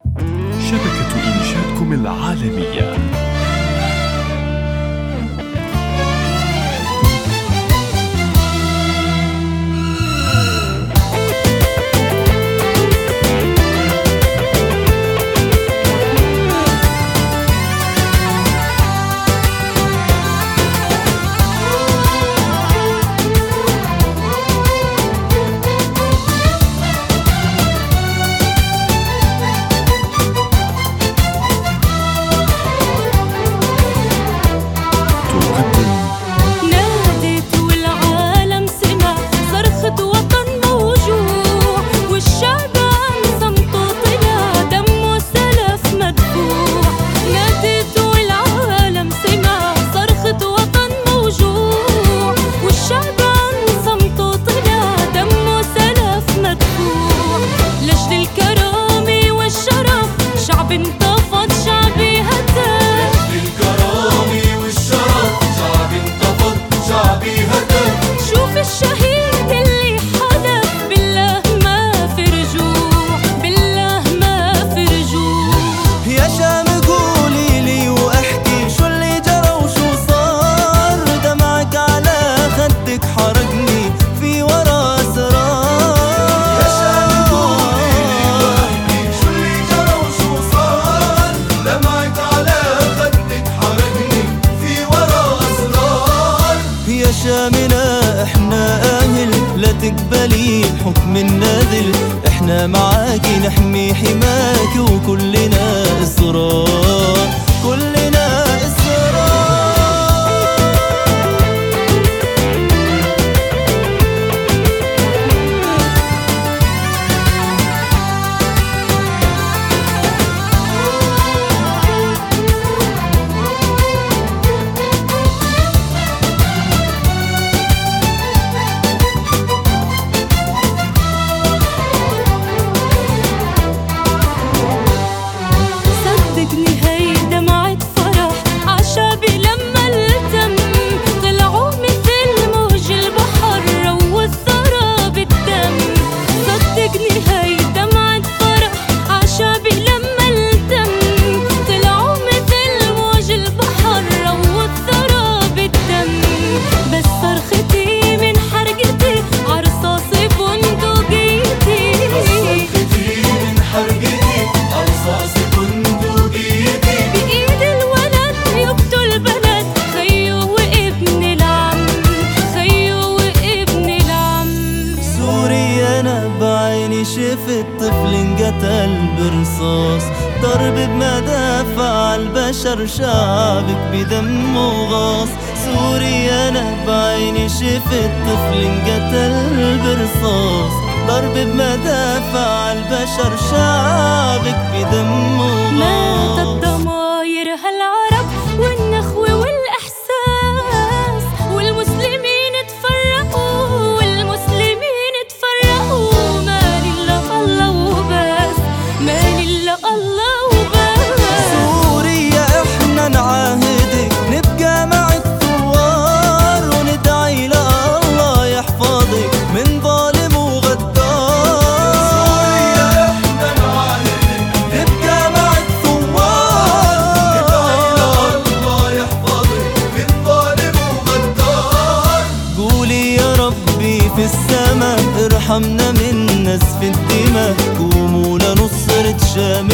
شبكة إنشادكم العالمية. شامنا احنا اهل لا تقبلي حكم الناذل، احنا معاكي نحمي حماكي وكلنا اصرار، كلنا اصرار. شفت طفل انقتل برصاص، ضرب بمدافع البشر شعبك بدمه غاص. سوريا انا بعيني شفت طفل انقتل برصاص، ضرب بمدافع البشر شعبك بدمه غاص. ماتت ضماير هالعرب والنخوة والإحساس، والمسلمين تفرقوا والمسلمين تفرقوا. سوريا احنا نعاهدك نبقى معك ثوار، وندعي لله يحفظك من ظالم وغدار. سوريا احنا نعاهدك نبقى معك ثوار، ندعي لله يحفظك من ظالم وغدار. قولي يا ربي في السماء ارحمنا من نزف الدماء، قوموا لنصرة شام